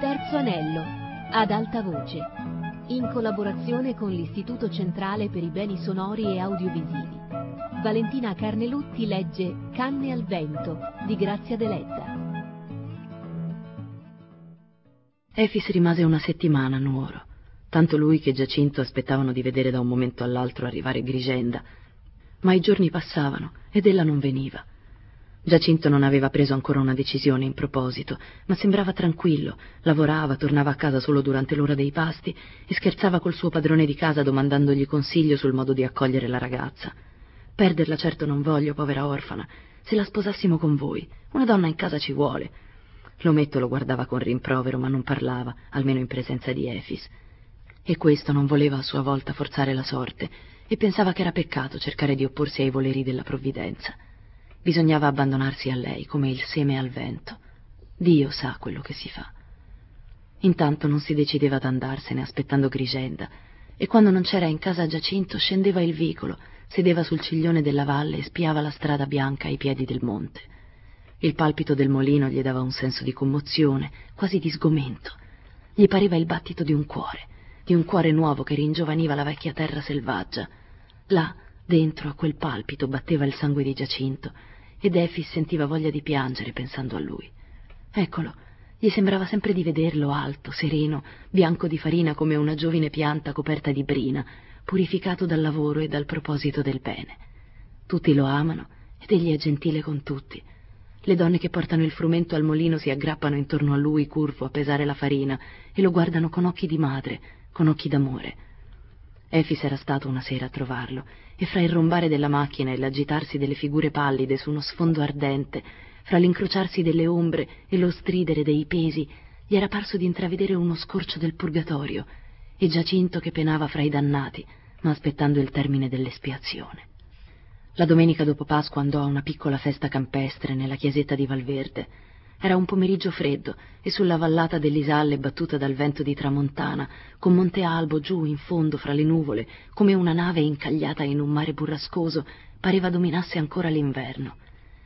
Terzo anello, ad alta voce, in collaborazione con l'Istituto Centrale per i Beni Sonori e Audiovisivi. Valentina Carnelutti legge Canne al vento di Grazia Deledda. Efix rimase una settimana a Nuoro. Tanto lui che Giacinto aspettavano di vedere da un momento all'altro arrivare Grigenda. Ma i giorni passavano ed ella non veniva. Giacinto non aveva preso ancora una decisione in proposito, ma sembrava tranquillo, lavorava, tornava a casa solo durante l'ora dei pasti e scherzava col suo padrone di casa domandandogli consiglio sul modo di accogliere la ragazza. Perderla certo non voglio, povera orfana. Se la sposassimo con voi, una donna in casa ci vuole. L'ometto lo guardava con rimprovero, ma non parlava, almeno in presenza di Efix. E questo non voleva a sua volta forzare la sorte e pensava che era peccato cercare di opporsi ai voleri della provvidenza. Bisognava abbandonarsi a lei come il seme al vento. Dio sa quello che si fa. Intanto non si decideva ad andarsene aspettando Grigenda, e quando non c'era in casa Giacinto scendeva il vicolo, sedeva sul ciglione della valle e spiava la strada bianca ai piedi del monte. Il palpito del molino gli dava un senso di commozione, quasi di sgomento. Gli pareva il battito di un cuore nuovo che ringiovaniva la vecchia terra selvaggia. Là, dentro a quel palpito, batteva il sangue di Giacinto, ed Efix sentiva voglia di piangere pensando a lui. Eccolo, gli sembrava sempre di vederlo alto, sereno, bianco di farina come una giovine pianta coperta di brina, purificato dal lavoro e dal proposito del bene. Tutti lo amano ed egli è gentile con tutti. Le donne che portano il frumento al molino si aggrappano intorno a lui curvo a pesare la farina e lo guardano con occhi di madre, con occhi d'amore. Efix era stato una sera a trovarlo e fra il rombare della macchina e l'agitarsi delle figure pallide su uno sfondo ardente, fra l'incrociarsi delle ombre e lo stridere dei pesi, gli era parso di intravedere uno scorcio del purgatorio e Giacinto che penava fra i dannati, ma aspettando il termine dell'espiazione. La domenica dopo Pasqua andò a una piccola festa campestre nella chiesetta di Valverde. Era un pomeriggio freddo e sulla vallata dell'Isalle, battuta dal vento di tramontana, con Monte Albo giù in fondo fra le nuvole, come una nave incagliata in un mare burrascoso, pareva dominasse ancora l'inverno.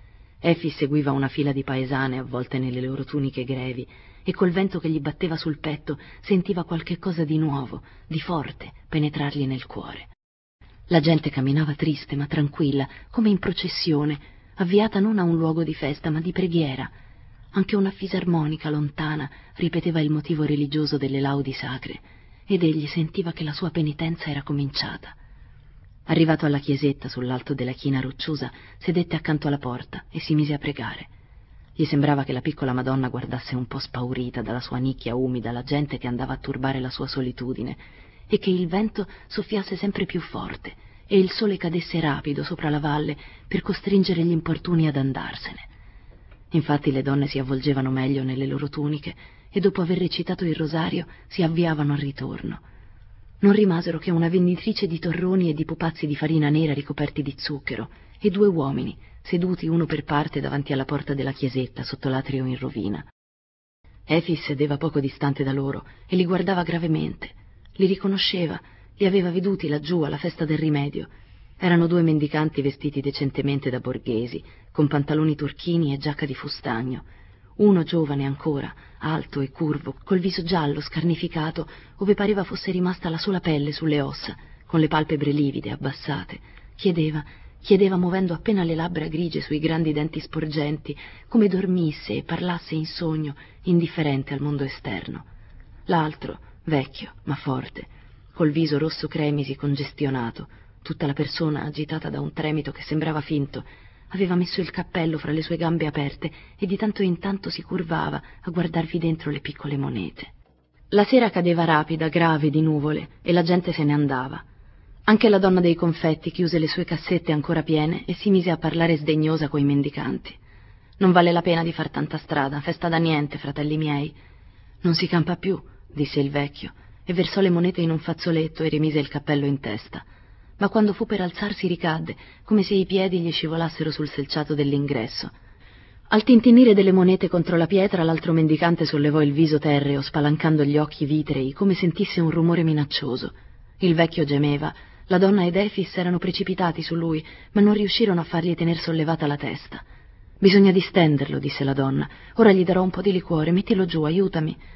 Efix seguiva una fila di paesane avvolte nelle loro tuniche grevi e col vento che gli batteva sul petto sentiva qualche cosa di nuovo, di forte, penetrargli nel cuore. La gente camminava triste ma tranquilla, come in processione, avviata non a un luogo di festa ma di preghiera. Anche una fisarmonica lontana ripeteva il motivo religioso delle laudi sacre, ed egli sentiva che la sua penitenza era cominciata. Arrivato alla chiesetta sull'alto della china rocciosa, sedette accanto alla porta e si mise a pregare. Gli sembrava che la piccola Madonna guardasse un po' spaurita dalla sua nicchia umida la gente che andava a turbare la sua solitudine, e che il vento soffiasse sempre più forte e il sole cadesse rapido sopra la valle per costringere gli importuni ad andarsene. Infatti le donne si avvolgevano meglio nelle loro tuniche e dopo aver recitato il rosario si avviavano al ritorno. Non rimasero che una venditrice di torroni e di pupazzi di farina nera ricoperti di zucchero e 2 uomini seduti uno per parte davanti alla porta della chiesetta sotto l'atrio in rovina. Efix sedeva poco distante da loro e li guardava gravemente. Li riconosceva, li aveva veduti laggiù alla festa del rimedio. Erano 2 mendicanti vestiti decentemente da borghesi, con pantaloni turchini e giacca di fustagno. Uno giovane ancora, alto e curvo, col viso giallo, scarnificato, ove pareva fosse rimasta la sola pelle sulle ossa, con le palpebre livide, abbassate. Chiedeva muovendo appena le labbra grigie sui grandi denti sporgenti, come dormisse e parlasse in sogno, indifferente al mondo esterno. L'altro, vecchio ma forte, col viso rosso cremisi congestionato, tutta la persona agitata da un tremito che sembrava finto, aveva messo il cappello fra le sue gambe aperte e di tanto in tanto si curvava a guardarvi dentro le piccole monete. La sera cadeva rapida, grave, di nuvole, e la gente se ne andava. Anche la donna dei confetti chiuse le sue cassette ancora piene e si mise a parlare sdegnosa coi mendicanti. «Non vale la pena di far tanta strada, festa da niente, fratelli miei». «Non si campa più», disse il vecchio, e versò le monete in un fazzoletto e rimise il cappello in testa. Ma quando fu per alzarsi ricadde, come se i piedi gli scivolassero sul selciato dell'ingresso. Al tintinnire delle monete contro la pietra, l'altro mendicante sollevò il viso terreo, spalancando gli occhi vitrei, come sentisse un rumore minaccioso. Il vecchio gemeva. La donna ed Efix erano precipitati su lui, ma non riuscirono a fargli tener sollevata la testa. «Bisogna distenderlo», disse la donna. «Ora gli darò un po' di liquore, mettilo giù, aiutami».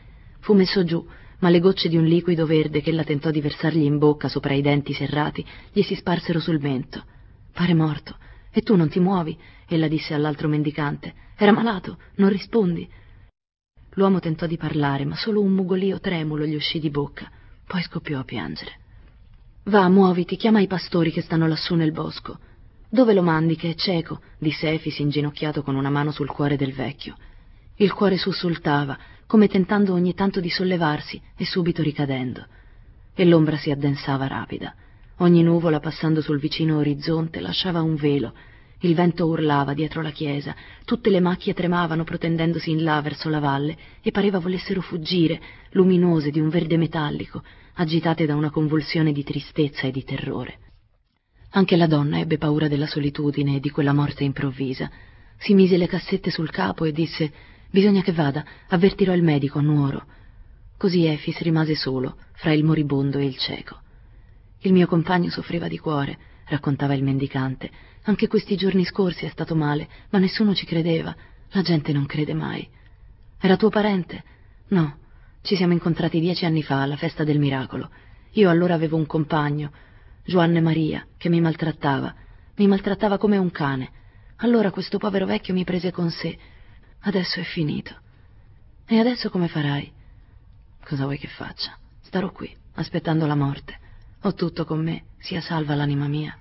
Fu messo giù, ma le gocce di un liquido verde che ella tentò di versargli in bocca sopra i denti serrati gli si sparsero sul mento. «Pare morto. E tu non ti muovi?» ella disse all'altro mendicante. «Era malato, non rispondi?» L'uomo tentò di parlare, ma solo un mugolìo tremulo gli uscì di bocca. Poi scoppiò a piangere. «Va, muoviti, chiama i pastori che stanno lassù nel bosco». «Dove lo mandi, che è cieco?» disse Efix inginocchiato con una mano sul cuore del vecchio. Il cuore sussultava, come tentando ogni tanto di sollevarsi e subito ricadendo. E l'ombra si addensava rapida. Ogni nuvola passando sul vicino orizzonte lasciava un velo. Il vento urlava dietro la chiesa, tutte le macchie tremavano protendendosi in là verso la valle e pareva volessero fuggire, luminose di un verde metallico, agitate da una convulsione di tristezza e di terrore. Anche la donna ebbe paura della solitudine e di quella morte improvvisa. Si mise le cassette sul capo e disse: «Bisogna che vada, avvertirò il medico a Nuoro». Così Efix rimase solo, fra il moribondo e il cieco. «Il mio compagno soffriva di cuore», raccontava il mendicante. «Anche questi giorni scorsi è stato male, ma nessuno ci credeva. La gente non crede mai». «Era tuo parente?» «No, ci siamo incontrati 10 anni fa alla festa del miracolo. Io allora avevo un compagno, Juanne Maria, che mi maltrattava come un cane. Allora questo povero vecchio mi prese con sé. Adesso è finito». «E adesso come farai?» «Cosa vuoi che faccia? Starò qui, aspettando la morte. Ho tutto con me, sia salva l'anima mia».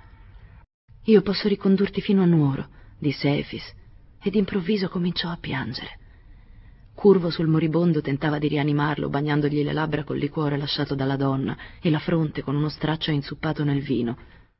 «Io posso ricondurti fino a Nuoro», disse Efix, ed improvviso cominciò a piangere. Curvo sul moribondo tentava di rianimarlo, bagnandogli le labbra col liquore lasciato dalla donna e la fronte con uno straccio inzuppato nel vino.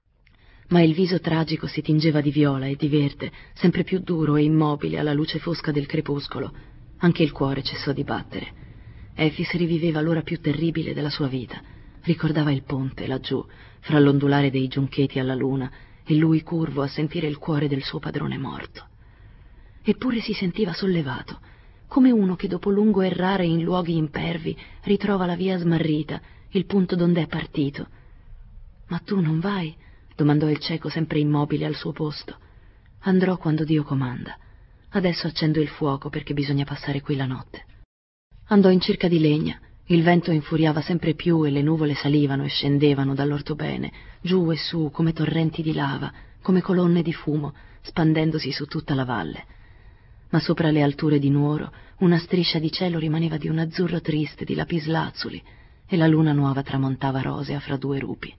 Ma il viso tragico si tingeva di viola e di verde, sempre più duro e immobile alla luce fosca del crepuscolo. Anche il cuore cessò di battere. Efix riviveva l'ora più terribile della sua vita. Ricordava il ponte, laggiù, fra l'ondulare dei giuncheti alla luna, e lui curvo a sentire il cuore del suo padrone morto. Eppure si sentiva sollevato, come uno che dopo lungo errare in luoghi impervi ritrova la via smarrita, il punto donde è partito. «Ma tu non vai?» domandò il cieco sempre immobile al suo posto. «Andrò quando Dio comanda. Adesso accendo il fuoco perché bisogna passare qui la notte». Andò in cerca di legna. Il vento infuriava sempre più e le nuvole salivano e scendevano dall'orthobene, giù e su come torrenti di lava, come colonne di fumo, spandendosi su tutta la valle. Ma sopra le alture di Nuoro una striscia di cielo rimaneva di un azzurro triste di lapislazzuli e la luna nuova tramontava rosea fra 2 rupi.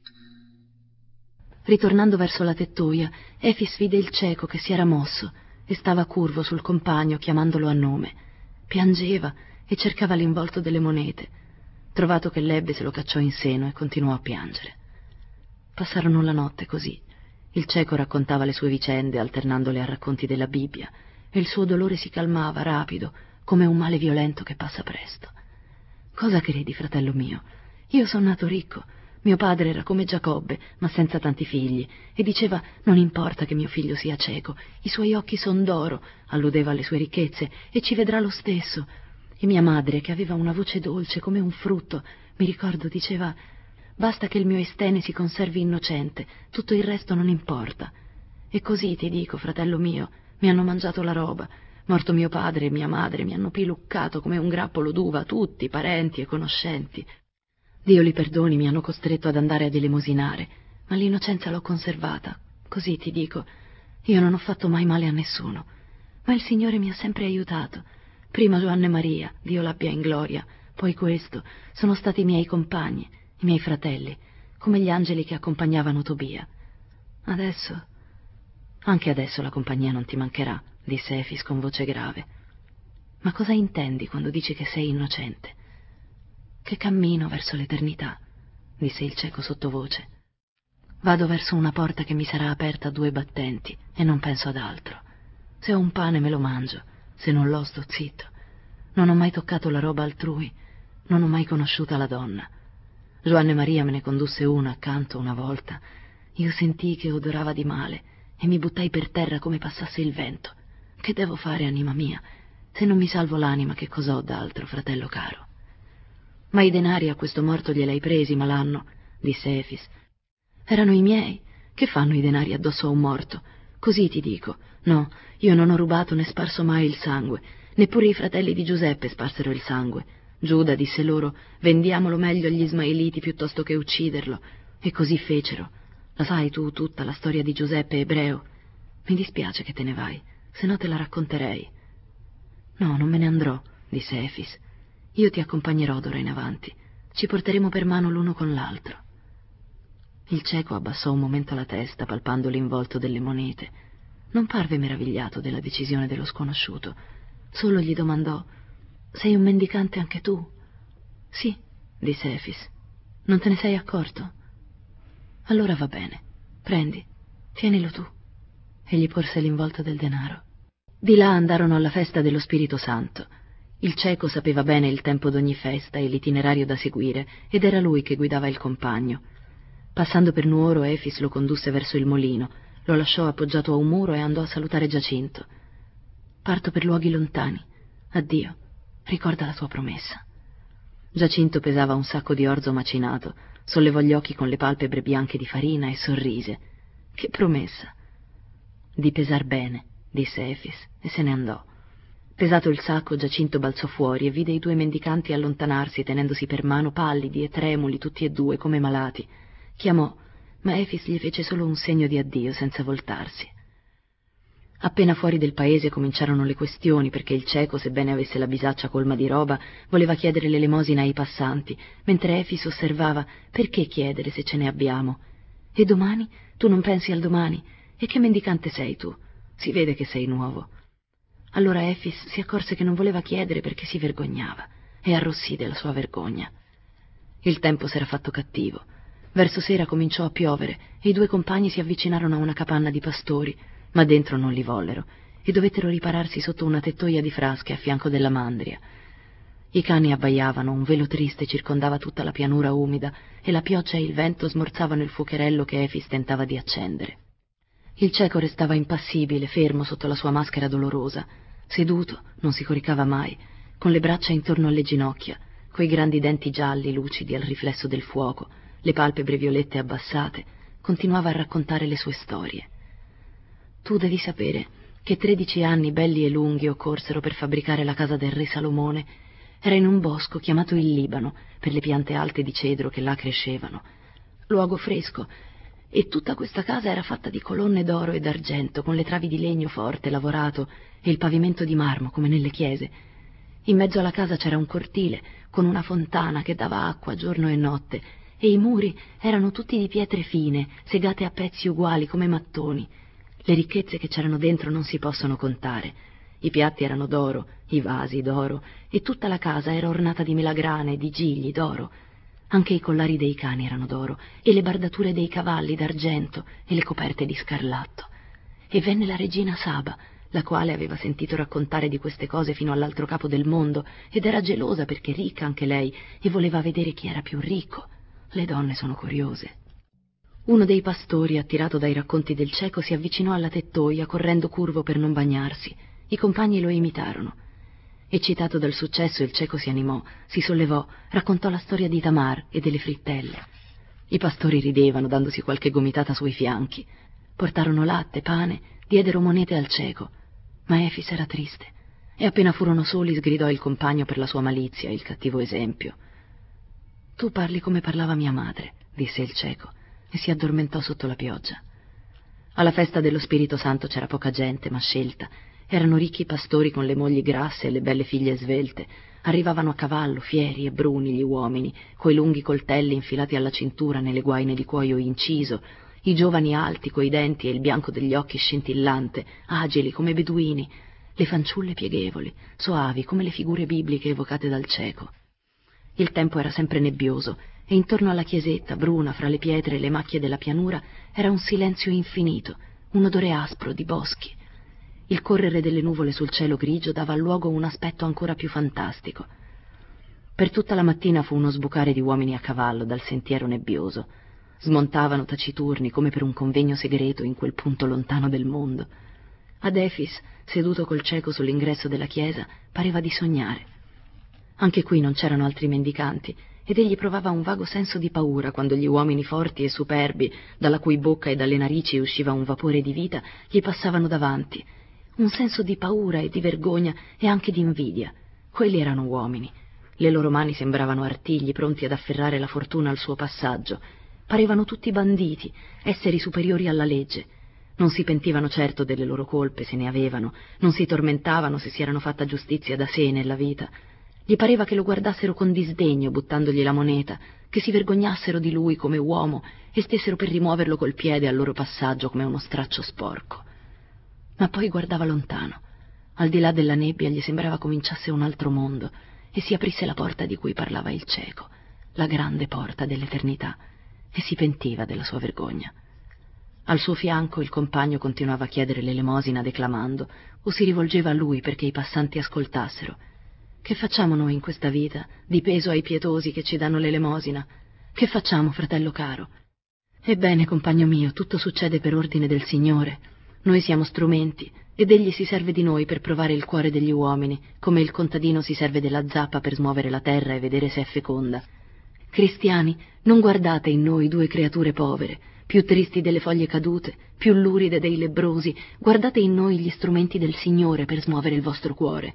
Ritornando verso la tettoia, Efix vide il cieco che si era mosso e stava curvo sul compagno chiamandolo a nome. Piangeva e cercava l'involto delle monete. Trovato che l'ebbe, se lo cacciò in seno e continuò a piangere. Passarono la notte così. Il cieco raccontava le sue vicende alternandole a racconti della Bibbia e il suo dolore si calmava rapido come un male violento che passa presto. «Cosa credi, fratello mio? Io sono nato ricco. Mio padre era come Giacobbe, ma senza tanti figli, e diceva: non importa che mio figlio sia cieco, i suoi occhi son d'oro», alludeva alle sue ricchezze, «e ci vedrà lo stesso». E mia madre, che aveva una voce dolce come un frutto, mi ricordo, diceva: «Basta che il mio estene si conservi innocente, tutto il resto non importa». E così ti dico, fratello mio, mi hanno mangiato la roba. Morto mio padre e mia madre mi hanno piluccato come un grappolo d'uva, tutti, parenti e conoscenti. Dio li perdoni, mi hanno costretto ad andare ad elemosinare, ma l'innocenza l'ho conservata. Così ti dico, io non ho fatto mai male a nessuno, ma il Signore mi ha sempre aiutato. Prima Juanne Maria, Dio l'abbia in gloria, poi questo, sono stati i miei compagni, i miei fratelli, come gli angeli che accompagnavano Tobia. Adesso, anche adesso la compagnia non ti mancherà», disse Efix con voce grave. «Ma cosa intendi quando dici che sei innocente?» «Che cammino verso l'eternità», disse il cieco sottovoce. «Vado verso una porta che mi sarà aperta a 2 battenti e non penso ad altro. Se ho un pane me lo mangio, se non l'ho sto zitto. Non ho mai toccato la roba altrui, non ho mai conosciuta la donna. Juanne Maria me ne condusse una accanto una volta. Io sentii che odorava di male e mi buttai per terra come passasse il vento. Che devo fare, anima mia? Se non mi salvo l'anima, che cosa ho d'altro, fratello caro?» «Ma i denari a questo morto gliel'hai presi, malanno», disse Efix. «Erano i miei. Che fanno i denari addosso a un morto? Così ti dico. No, io non ho rubato né sparso mai il sangue. Neppure i fratelli di Giuseppe sparsero il sangue. Giuda disse loro: vendiamolo meglio agli Ismaeliti piuttosto che ucciderlo. E così fecero. La sai tu tutta la storia di Giuseppe ebreo? Mi dispiace che te ne vai, se no te la racconterei. No, non me ne andrò, disse Efis. Io ti accompagnerò d'ora in avanti. Ci porteremo per mano l'uno con l'altro. Il cieco abbassò un momento la testa, palpando l'involto delle monete. Non parve meravigliato della decisione dello sconosciuto. Solo gli domandò: sei un mendicante anche tu? Sì, disse Efis. Non te ne sei accorto? Allora va bene. Prendi, tienilo tu. E gli porse l'involto del denaro. Di là andarono alla festa dello Spirito Santo. Il cieco sapeva bene il tempo d'ogni festa e l'itinerario da seguire, ed era lui che guidava il compagno. Passando per Nuoro, Efis lo condusse verso il molino, lo lasciò appoggiato a un muro e andò a salutare Giacinto. Parto per luoghi lontani. Addio, ricorda la tua promessa. Giacinto pesava un sacco di orzo macinato, sollevò gli occhi con le palpebre bianche di farina e sorrise. Che promessa? Di pesar bene, disse Efis, e se ne andò. Pesato il sacco, Giacinto balzò fuori e vide i due mendicanti allontanarsi, tenendosi per mano, pallidi e tremuli tutti e due, come malati. Chiamò, ma Efis gli fece solo un segno di addio, senza voltarsi. Appena fuori del paese cominciarono le questioni, perché il cieco, sebbene avesse la bisaccia colma di roba, voleva chiedere l'elemosina ai passanti, mentre Efis osservava: perché chiedere se ce ne abbiamo? E domani? Tu non pensi al domani? E che mendicante sei tu? Si vede che sei nuovo. Allora Efis si accorse che non voleva chiedere perché si vergognava, e arrossì della sua vergogna. Il tempo s'era fatto cattivo. Verso sera cominciò a piovere e i due compagni si avvicinarono a una capanna di pastori, ma dentro non li vollero e dovettero ripararsi sotto una tettoia di frasche a fianco della mandria. I cani abbaiavano, un velo triste circondava tutta la pianura umida e la pioggia e il vento smorzavano il fuocherello che Efis tentava di accendere. Il cieco restava impassibile, fermo sotto la sua maschera dolorosa, seduto, non si coricava mai, con le braccia intorno alle ginocchia, coi grandi denti gialli lucidi al riflesso del fuoco, le palpebre violette abbassate, continuava a raccontare le sue storie. Tu devi sapere che 13 anni belli e lunghi occorsero per fabbricare la casa del re Salomone. Era in un bosco chiamato il Libano, per le piante alte di cedro che là crescevano. Luogo fresco, e tutta questa casa era fatta di colonne d'oro e d'argento, con le travi di legno forte lavorato e il pavimento di marmo come nelle chiese. In mezzo alla casa c'era un cortile con una fontana che dava acqua giorno e notte, e i muri erano tutti di pietre fine, segate a pezzi uguali come mattoni. Le ricchezze che c'erano dentro non si possono contare. I piatti erano d'oro, i vasi d'oro, e tutta la casa era ornata di melagrane e di gigli d'oro. Anche i collari dei cani erano d'oro, e le bardature dei cavalli d'argento, e le coperte di scarlatto. E venne la regina Saba, la quale aveva sentito raccontare di queste cose fino all'altro capo del mondo, ed era gelosa perché ricca anche lei, e voleva vedere chi era più ricco. Le donne sono curiose. Uno dei pastori, attirato dai racconti del cieco, si avvicinò alla tettoia, correndo curvo per non bagnarsi. I compagni lo imitarono. Eccitato dal successo, il cieco si animò, si sollevò, raccontò la storia di Tamar e delle frittelle. I pastori ridevano, dandosi qualche gomitata sui fianchi. Portarono latte, pane, diedero monete al cieco. Ma Efis era triste, e appena furono soli sgridò il compagno per la sua malizia, il cattivo esempio. Tu parli come parlava mia madre, disse il cieco, e si addormentò sotto la pioggia. Alla festa dello Spirito Santo c'era poca gente, ma scelta. Erano ricchi pastori con le mogli grasse e le belle figlie svelte. Arrivavano a cavallo, fieri e bruni gli uomini, coi lunghi coltelli infilati alla cintura nelle guaine di cuoio inciso, i giovani alti coi denti e il bianco degli occhi scintillante, agili come beduini, le fanciulle pieghevoli, soavi come le figure bibliche evocate dal cieco. Il tempo era sempre nebbioso e intorno alla chiesetta, bruna fra le pietre e le macchie della pianura, era un silenzio infinito, un odore aspro di boschi. Il correre delle nuvole sul cielo grigio dava al luogo un aspetto ancora più fantastico. Per tutta la mattina fu uno sbucare di uomini a cavallo dal sentiero nebbioso. Smontavano taciturni come per un convegno segreto in quel punto lontano del mondo. Ad Efis, seduto col cieco sull'ingresso della chiesa, pareva di sognare. Anche qui non c'erano altri mendicanti, ed egli provava un vago senso di paura quando gli uomini forti e superbi, dalla cui bocca e dalle narici usciva un vapore di vita, gli passavano davanti. Un senso di paura e di vergogna e anche di invidia. Quelli erano uomini. Le loro mani sembravano artigli pronti ad afferrare la fortuna al suo passaggio. Parevano tutti banditi, esseri superiori alla legge. Non si pentivano certo delle loro colpe, se ne avevano, non si tormentavano se si erano fatta giustizia da sé nella vita. Gli pareva che lo guardassero con disdegno buttandogli la moneta, che si vergognassero di lui come uomo e stessero per rimuoverlo col piede al loro passaggio come uno straccio sporco. Ma poi guardava lontano. Al di là della nebbia gli sembrava cominciasse un altro mondo e si aprisse la porta di cui parlava il cieco, la grande porta dell'eternità, e si pentiva della sua vergogna. Al suo fianco il compagno continuava a chiedere l'elemosina declamando, o si rivolgeva a lui perché i passanti ascoltassero. Che facciamo noi in questa vita, di peso ai pietosi che ci danno l'elemosina? Che facciamo, fratello caro? Ebbene, compagno mio, tutto succede per ordine del Signore. Noi siamo strumenti, ed egli si serve di noi per provare il cuore degli uomini, come il contadino si serve della zappa per smuovere la terra e vedere se è feconda. Cristiani, non guardate in noi due creature povere, più tristi delle foglie cadute, più luride dei lebbrosi, guardate in noi gli strumenti del Signore per smuovere il vostro cuore.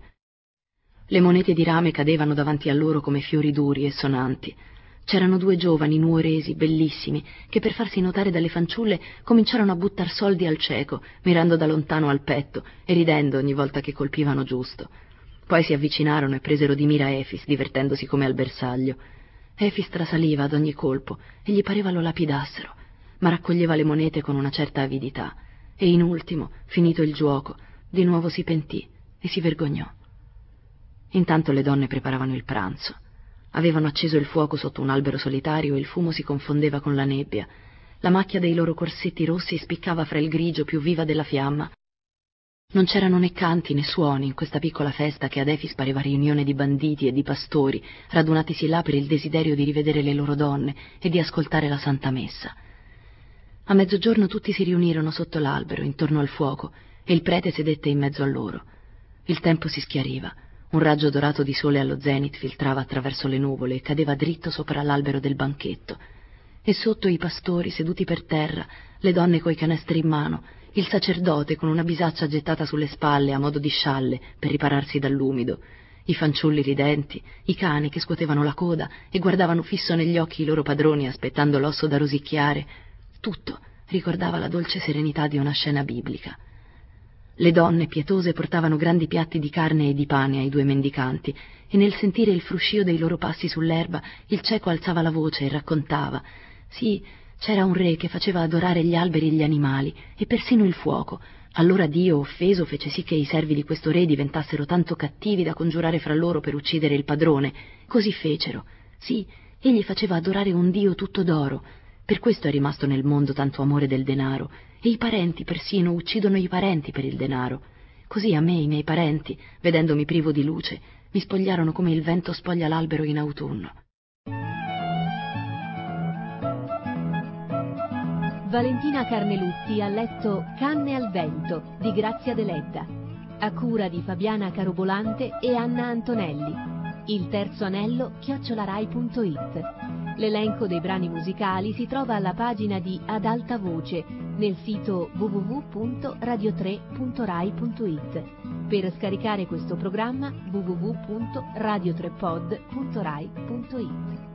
Le monete di rame cadevano davanti a loro come fiori duri e sonanti. C'erano due giovani nuoresi, bellissimi, che per farsi notare dalle fanciulle cominciarono a buttar soldi al cieco, mirando da lontano al petto e ridendo ogni volta che colpivano giusto. Poi si avvicinarono e presero di mira Efis, divertendosi come al bersaglio. Efis trasaliva ad ogni colpo e gli pareva lo lapidassero, ma raccoglieva le monete con una certa avidità e in ultimo, finito il giuoco, di nuovo si pentì e si vergognò. Intanto le donne preparavano il pranzo. Avevano acceso il fuoco sotto un albero solitario e il fumo si confondeva con la nebbia. La macchia dei loro corsetti rossi spiccava fra il grigio più viva della fiamma. Non c'erano né canti né suoni in questa piccola festa che ad Efis pareva riunione di banditi e di pastori, radunatisi là per il desiderio di rivedere le loro donne e di ascoltare la Santa Messa. A mezzogiorno tutti si riunirono sotto l'albero, intorno al fuoco, e il prete sedette in mezzo a loro. Il tempo si schiariva. Un raggio dorato di sole allo zenit filtrava attraverso le nuvole e cadeva dritto sopra l'albero del banchetto. E sotto i pastori seduti per terra, le donne coi canestri in mano, il sacerdote con una bisaccia gettata sulle spalle a modo di scialle per ripararsi dall'umido, i fanciulli ridenti, i cani che scuotevano la coda e guardavano fisso negli occhi i loro padroni aspettando l'osso da rosicchiare. Tutto ricordava la dolce serenità di una scena biblica. Le donne pietose portavano grandi piatti di carne e di pane ai due mendicanti e nel sentire il fruscio dei loro passi sull'erba il cieco alzava la voce e raccontava. Sì, c'era un re che faceva adorare gli alberi e gli animali e persino il fuoco. Allora Dio, offeso, fece sì che i servi di questo re diventassero tanto cattivi da congiurare fra loro per uccidere il padrone. Così fecero. Sì, egli faceva adorare un Dio tutto d'oro. Per questo è rimasto nel mondo tanto amore del denaro, e i parenti persino uccidono i parenti per il denaro. Così a me i miei parenti, vedendomi privo di luce, mi spogliarono come il vento spoglia l'albero in autunno. Valentina Carnelutti ha letto Canne al vento di Grazia Deledda, a cura di Fabiana Carobolante e Anna Antonelli. Il terzo anello @rai.it. L'elenco dei brani musicali si trova alla pagina di Ad Alta Voce nel sito www.radio3.rai.it. Per scaricare questo programma www.radio3pod.rai.it.